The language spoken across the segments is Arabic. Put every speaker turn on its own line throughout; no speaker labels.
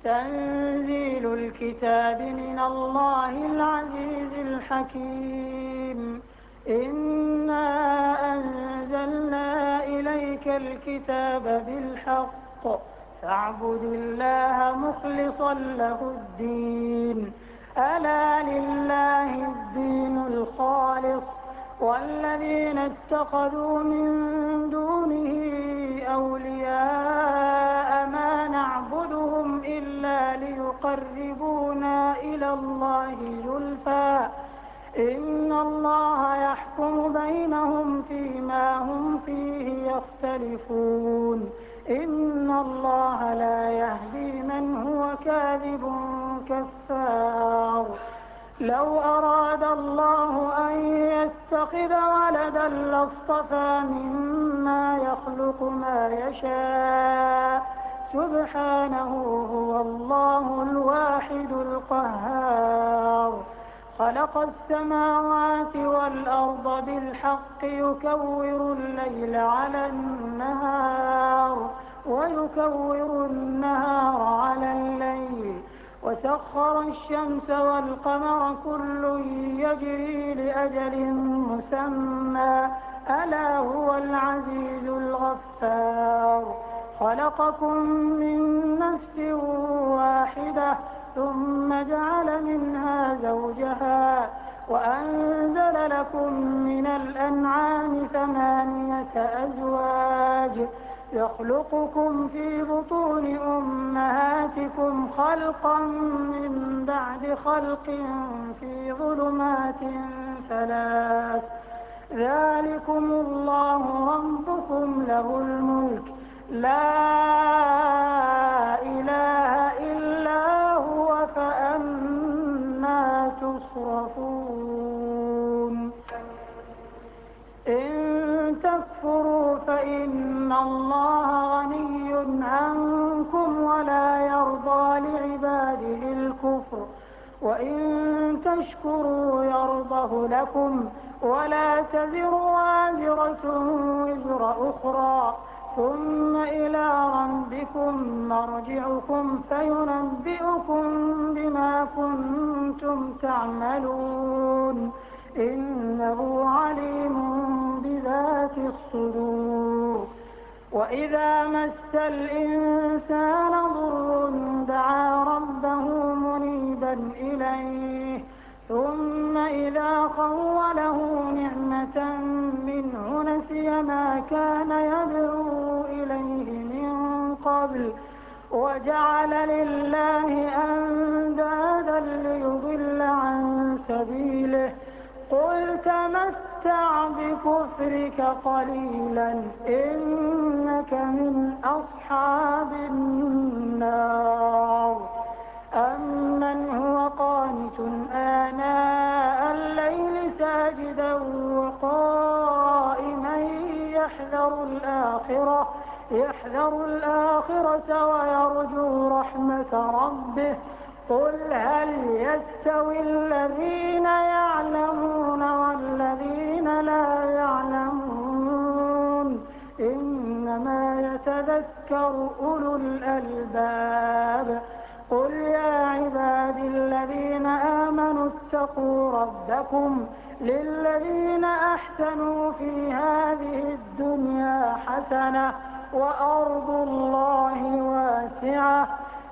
تنزيل الكتاب من الله العزيز الحكيم. إنا أنزلنا إليك الكتاب بالحق فاعبد الله مخلصا له الدين. ألا لله الدين الخالص والذين اتخذوا من دونه أولياء ما نعبدهم إلا ليقربونا إلى الله زلفى إن الله يحكم بينهم فيما هم فيه يختلفون. إن الله لا يهدي من هو كاذب كفار. لو أراد الله أن يتخذ ولدا لاصطفى مما يخلق ما يشاء سبحانه هو الله الواحد القهار. خلق السماوات والأرض بالحق يكور الليل على النهار ويكور النهار على الليل وسخر الشمس والقمر كل يجري لأجل مسمى ألا هو العزيز الغفار. خلقكم من نفس واحدة ثم جعل منها زوجها وأنزل لكم من الأنعام 8 أزواج يخلقكم في بطون أمهاتكم خلقا من بعد خلق في ظلمات 3. ذلكم الله ربكم له الملك لا إله إلا هو فأنى تصرفون. إن تكفروا فإن الله غني عنكم ولا يرضى لعباده الكفر وإن تشكروا يرضه لكم ولا تزر وازرة وزر أخرى ثم إلى ربكم مرجعكم فينبئكم بما كنتم تعملون. إنه عليم بذات الصدور. وإذا مس الإنسان ضر دعا ربه منيبا إليه ثم إذا خوله نعمة منه نسي ما كان يدعو إليه من قبل وجعل لله أندادا ليضل عن سبيله. قل تمتع بكفرك قليلا إنك من أصحاب النار. أمن هو قانت آناء الليل ساجدا وقائما يحذر الآخرة ويرجو رحمة ربه. قل هل يستوي الذين يعلمون والذين لا يعلمون إنما يتذكر أولو الألباب. قل يا عبادي الذين آمنوا اتقوا ربكم للذين أحسنوا في هذه الدنيا حسنة وأرض الله واسعة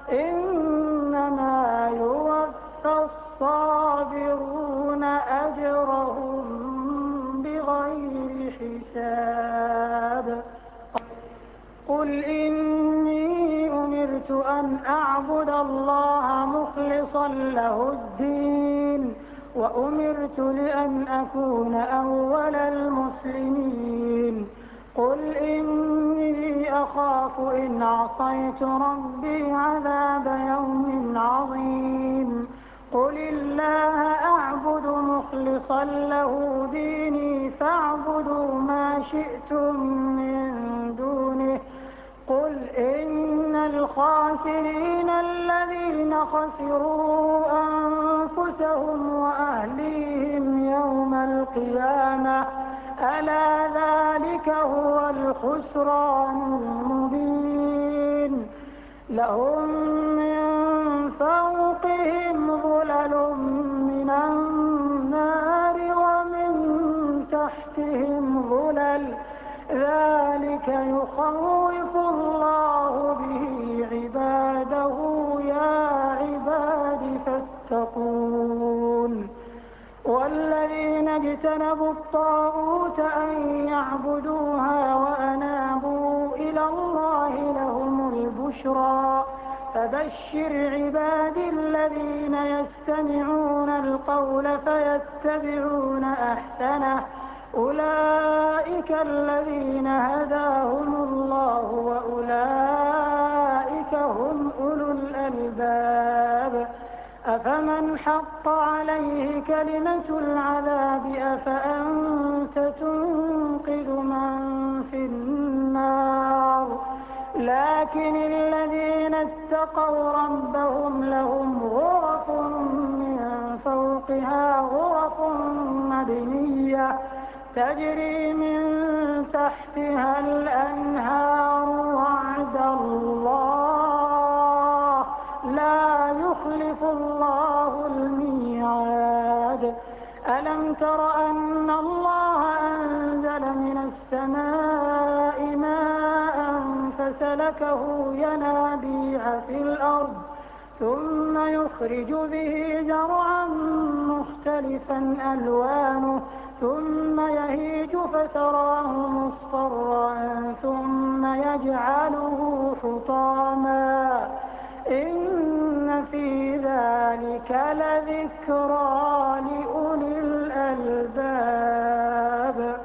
إنما يوفى الصابرون أجرهم بغير حساب. قل إني أمرت أن أعبد الله مخلصا له الدين وأمرت لأن أكون أول المسلمين. قل إني أخاف إن عصيت ربي عذاب يوم عظيم. قل الله أعبد مخلصا له ديني فاعبدوا ما شئتم من دونه. قل إن الخاسرين الذين خسروا أنفسهم وأهليهم يوم القيامة ألا ذلك هو الخسران المبين. لهم من يخوف الله به عباده يا عباد فاتقون والذين اجتنبوا الطاغوت أن يعبدوها وأنابوا إلى الله لهم البشرى فبشر عبادي الذين يستمعون القول فيتبعون أحسنه أولئك الذين هداهم الله وأولئك هم أولو الألباب أفمن حق عليه كلمة العذاب أفأنت تنقذ من في النار لكن الذين اتقوا ربهم لهم غرف من فوقها غرف مبنية تجري من تحتها الأنهار وعد الله لا يخلف الله الميعاد ألم تر أن الله أنزل من السماء ماء فسلكه ينابيع في الأرض ثم يخرج به زرعا مختلفا ألوانه ثم يهيج فتراه مصفرا ثم يجعله حطاما إن في ذلك لذكرى لأولي الألباب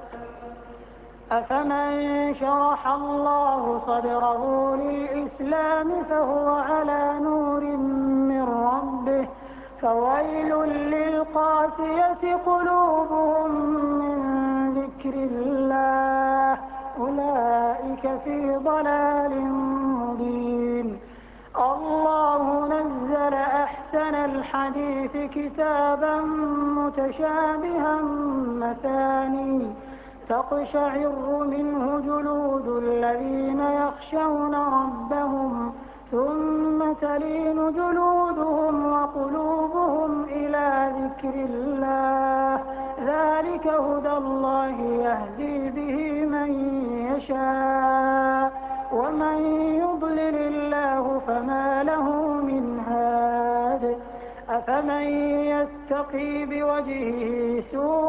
أفمن شرح الله صدره للإسلام فهو على نور من ربه فويل للقاسية قلوبهم من ذكر الله أولئك في ضلال مبين الله نزل أحسن الحديث كتابا متشابها مثاني تقشعر منه جلود الذين يخشون ربهم ثم تلين جلودهم وقلوبهم إلى ذكر الله ذلك هدى الله يهدي به من يشاء ومن يضلل الله فما له من هاد أفمن يتقي بوجهه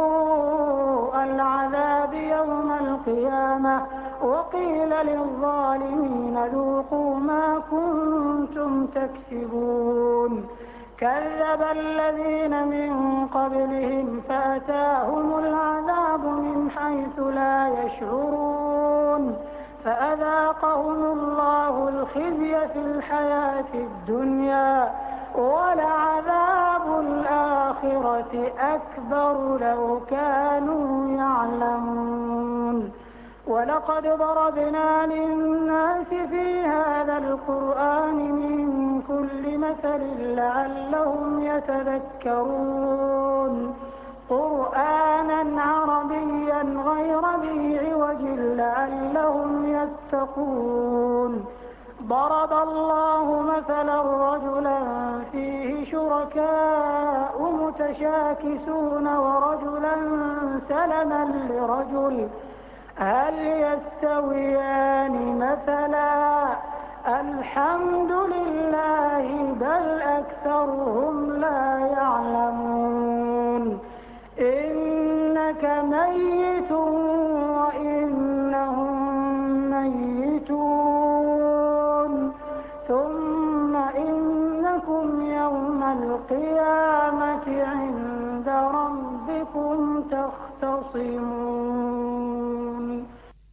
سوء العذاب يوم القيامة وقيل للظالمين ذوقوا ما كنتم تكسبون كذب الذين من قبلهم فأتاهم العذاب من حيث لا يشعرون فأذاقهم الله الخزي في الحياة الدنيا ولعذاب الآخرة أكبر لو كانوا يعلمون ولقد ضربنا للناس في هذا القرآن من كل مثل لعلهم يتذكرون قرآنا عربيا غير ذي عوج لعلهم يتقون ضرب الله مثلا رجلا فيه شركاء متشاكسون ورجلا سلما لرجل هل يستويان مثلا الحمد لله بل أكثرهم لا يعلمون إنك ميت وإنهم ميتون ثم إنكم يوم القيامة عند ربكم تختصمون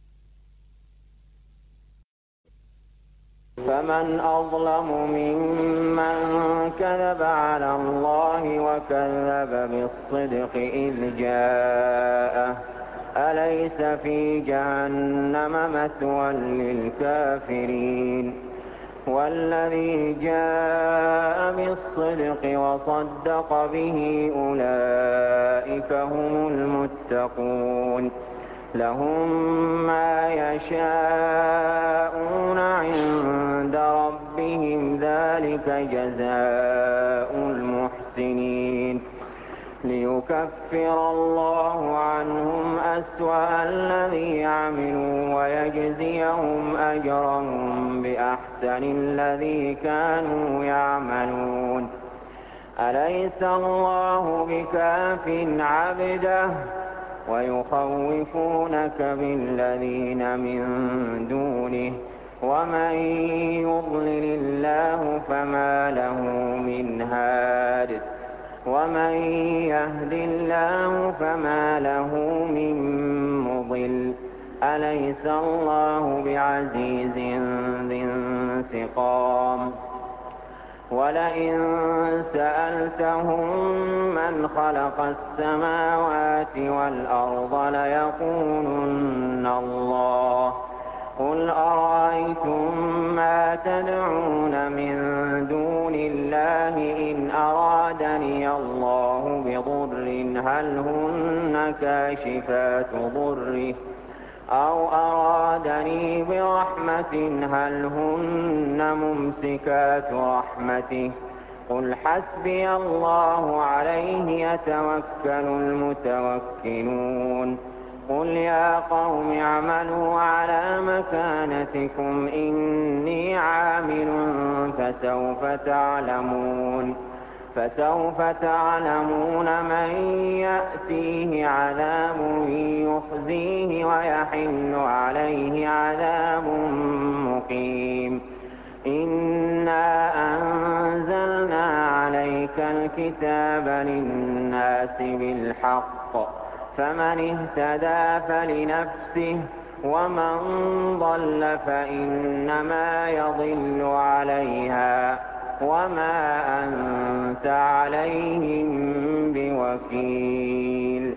فمن أظلم ممن كذب على الله وكذب بالصدق إذ جاءه أليس في جهنم مثوى للكافرين والذي جاء بالصدق وصدق به أولئك هم المتقون لهم ما يشاءون عند ربهم ذلك جزاء المحسنين ليكفر الله عنهم أسوأ الذي عملوا ويجزيهم أجرهم بأحسن الذي كانوا يعملون. أليس الله بكاف عبده ويخوفونك بالذين من دونه ومن يضلل الله فما له من هاد ومن يهد الله فما له من مضل. أليس الله بعزيز ذي انتقام. ولئن سألتهم من خلق السماوات والأرض ليقولن الله. قل أرأيتم ما تدعون من دون الله إن أرادني الله بضر هل هن كاشفات ضره أو أرادني برحمة هل هن ممسكات رحمته. قل حسبي الله عليه يتوكل المتوكلون. قل يا قوم اعملوا على مكانتكم إني عامل فسوف تعلمون من يأتيه عذاب يخزيه ويحل عليه عذاب مقيم. إنا أنزلنا عليك الكتاب للناس بالحق فمن اهتدى فلنفسه ومن ضل فإنما يضل عليها وما أنت عليهم بوكيل.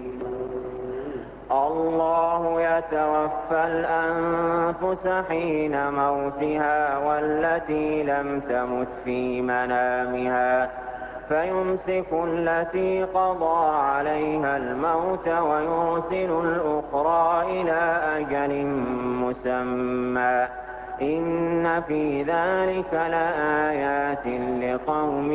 الله يتوفى الأنفس حين موتها والتي لم تمت في منامها فيمسك التي قضى عليها الموت ويرسل الأخرى إلى أجل مسمى إن في ذلك لآيات لقوم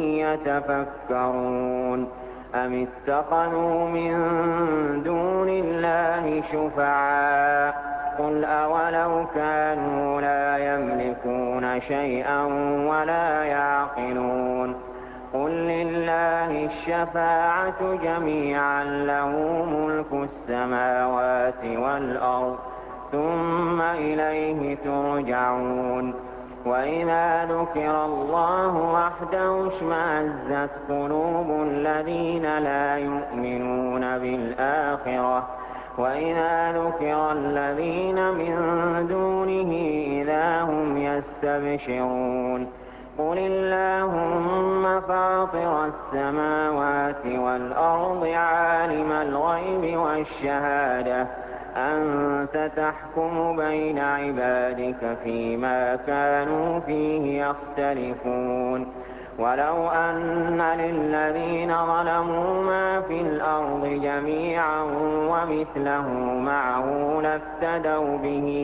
يتفكرون. أم اتخذوا من دون الله شفعاء قل أولو كانوا لا يملكون شيئا ولا يعقلون. قل لله الشفاعة جميعا له ملك السماوات والأرض ثم إليه ترجعون. وإذا ذكر الله وحده اشمأزت قلوب الذين لا يؤمنون بالآخرة وإذا ذكر الذين من دونه إذا هم يستبشرون. قل اللهم فاطر السماوات والأرض عالم الغيب والشهادة أنت تحكم بين عبادك فيما كانوا فيه يختلفون. ولو أن للذين ظلموا ما في الأرض جميعا ومثله معه لافتدوا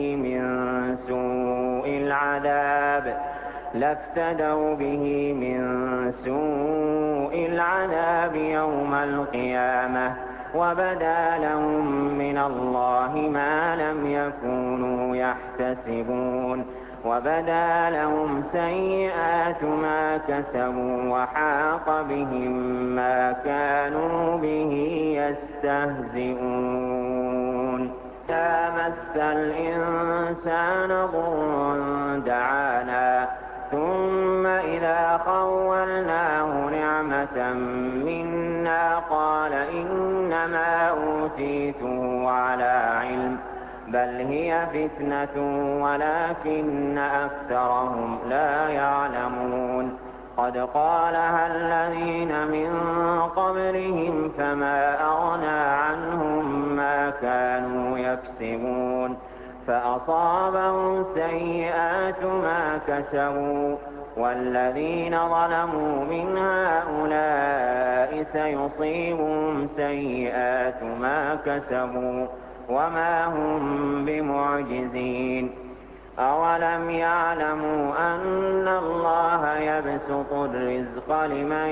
به من سوء العذاب يوم القيامة وبدا لهم من الله ما لم يكونوا يحتسبون. وبدا لهم سيئات ما كسبوا وحاق بهم ما كانوا به يستهزئون. إذا مس الإنسان ضر دعانا ثم إذا خولناه نعمة منا قال إنما أوتيته على علم بل هي فتنة ولكن أكثرهم لا يعلمون. قد قالها الذين من قبلهم فما أغنى عنهم ما كانوا يكسبون فأصابهم سيئات ما كسبوا والذين ظلموا من هؤلاء سيصيبهم سيئات ما كسبوا وما هم بمعجزين. أولم يعلموا أن الله يبسط الرزق لمن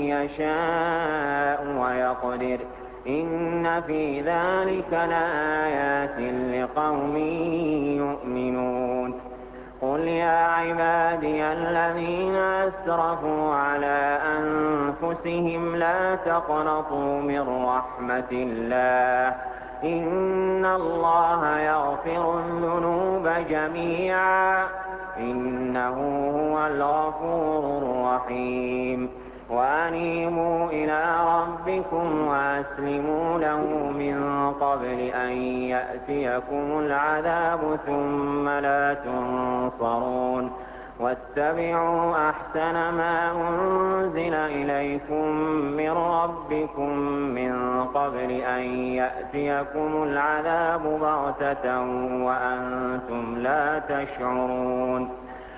يشاء ويقدر إن في ذلك لآيات لقوم يؤمنون قل يا عبادي الذين أسرفوا على أنفسهم لا تقنطوا من رحمة الله إن الله يغفر الذنوب جميعا إنه هو الغفور الرحيم وأنيبوا إلى ربكم وأسلموا له من قبل أن يأتيكم العذاب ثم لا تنصرون واتبعوا أحسن ما أنزل إليكم من ربكم من قبل أن يأتيكم العذاب بغتة وأنتم لا تشعرون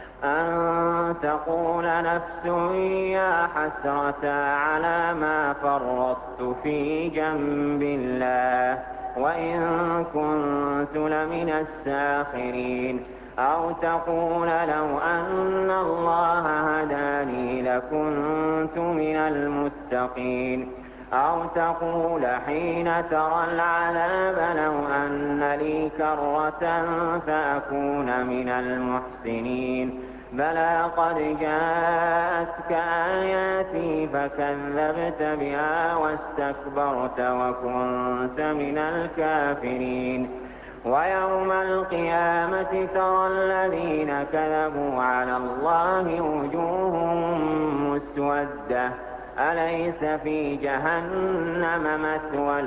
أن تقول نفس يا حسرة على ما فرطت في جنب الله وإن كنت لمن الساخرين أو تقول لو أن الله هداني لكنت من المتقين أو تقول حين ترى العذاب لو أن لي كرة فأكون من المحسنين بلى قد جاءتك آياتي فكذبت بها واستكبرت وكنت من الكافرين ويوم القيامة ترى الذين كذبوا على الله وجوههم مسودة أليس في جهنم مثوى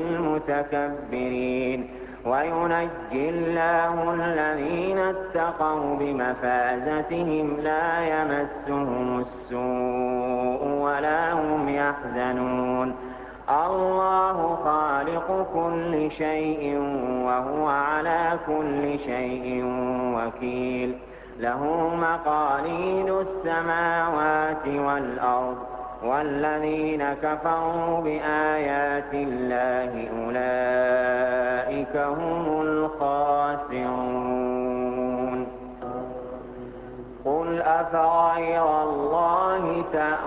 للمتكبرين وينجي الله الذين اتقوا بمفازتهم لا يمسهم السوء ولا هم يحزنون الله خالق كل شيء وهو على كل شيء وكيل له مقاليد السماوات والأرض والذين كفروا بآيات الله أولئك هم الخاسرون قل أفغير الله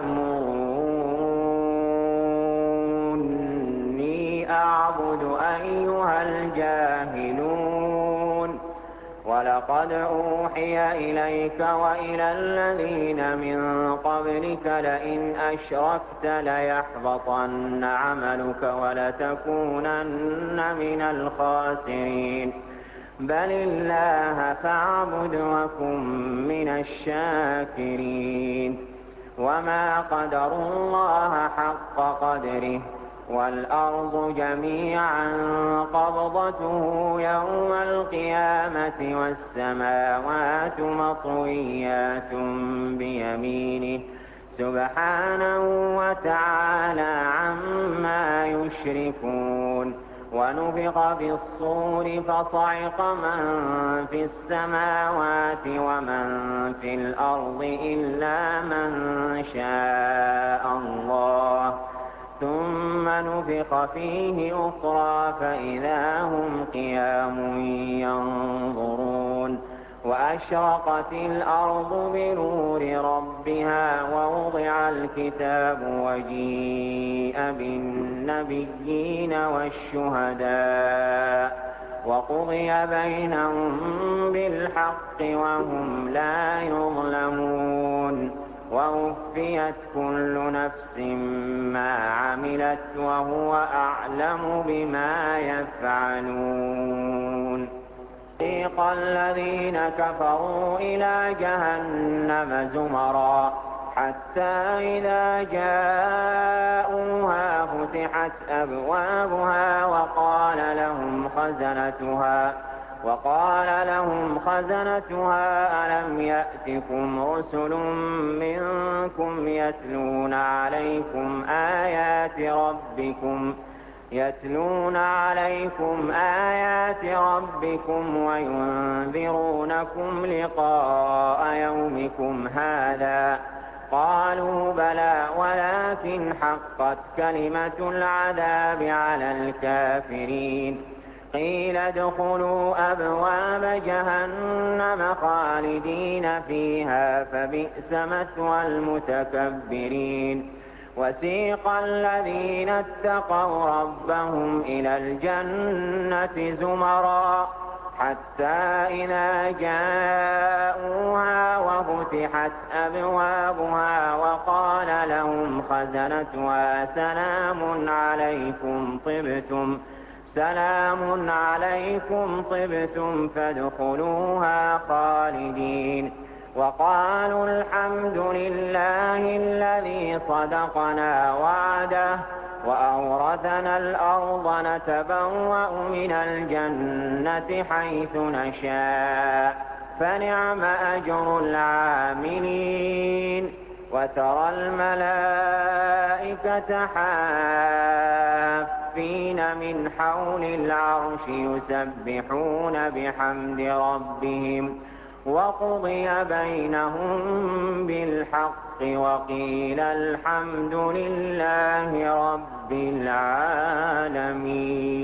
تأمروني أعبد أيها الجاهلون ولقد أوحي إليك وإلى الذين من قبلك لئن أشركت ليحبطن عملك ولتكونن من الخاسرين بل الله فاعبد وكن من الشاكرين وما قدروا الله حق قدره والأرض جميعا قبضته يوم القيامة والسماوات مطويات بيمينه سبحانه وتعالى عما يشركون ونفخ في الصور فصعق من في السماوات ومن في الأرض إلا من شاء الله ثم نفخ فيه أخرى فإذا هم قيام ينظرون وأشرقت الأرض بنور ربها ووضع الكتاب وجيء بالنبيين والشهداء وقضي بينهم بالحق وهم لا يظلمون ووفيت كل نفس ما عملت وهو أعلم بما يفعلون سيق الذين كفروا إلى جهنم زمرا حتى إذا جاءوها فتحت أبوابها وقال لهم خزنتها ألم يأتكم رسل منكم يتلون عليكم آيات ربكم وينذرونكم لقاء يومكم هذا قالوا بلى ولكن حقت كلمة العذاب على الكافرين قيل ادخلوا أبواب جهنم خالدين فيها فبئس مثوى المتكبرين وسيق الذين اتقوا ربهم إلى الجنة زمرا حتى إذا جاءوها وفتحت أبوابها وقال لهم خزنتها سلام عليكم طبتم فادخلوها خالدين وقالوا الحمد لله الذي صدقنا وعده وأورثنا الأرض نتبوأ من الجنة حيث نشاء فنعم أجر العاملين وترى الملائكة حافين من حول العرش يسبحون بحمد ربهم وقضي بينهم بالحق وقيل الحمد لله رب العالمين.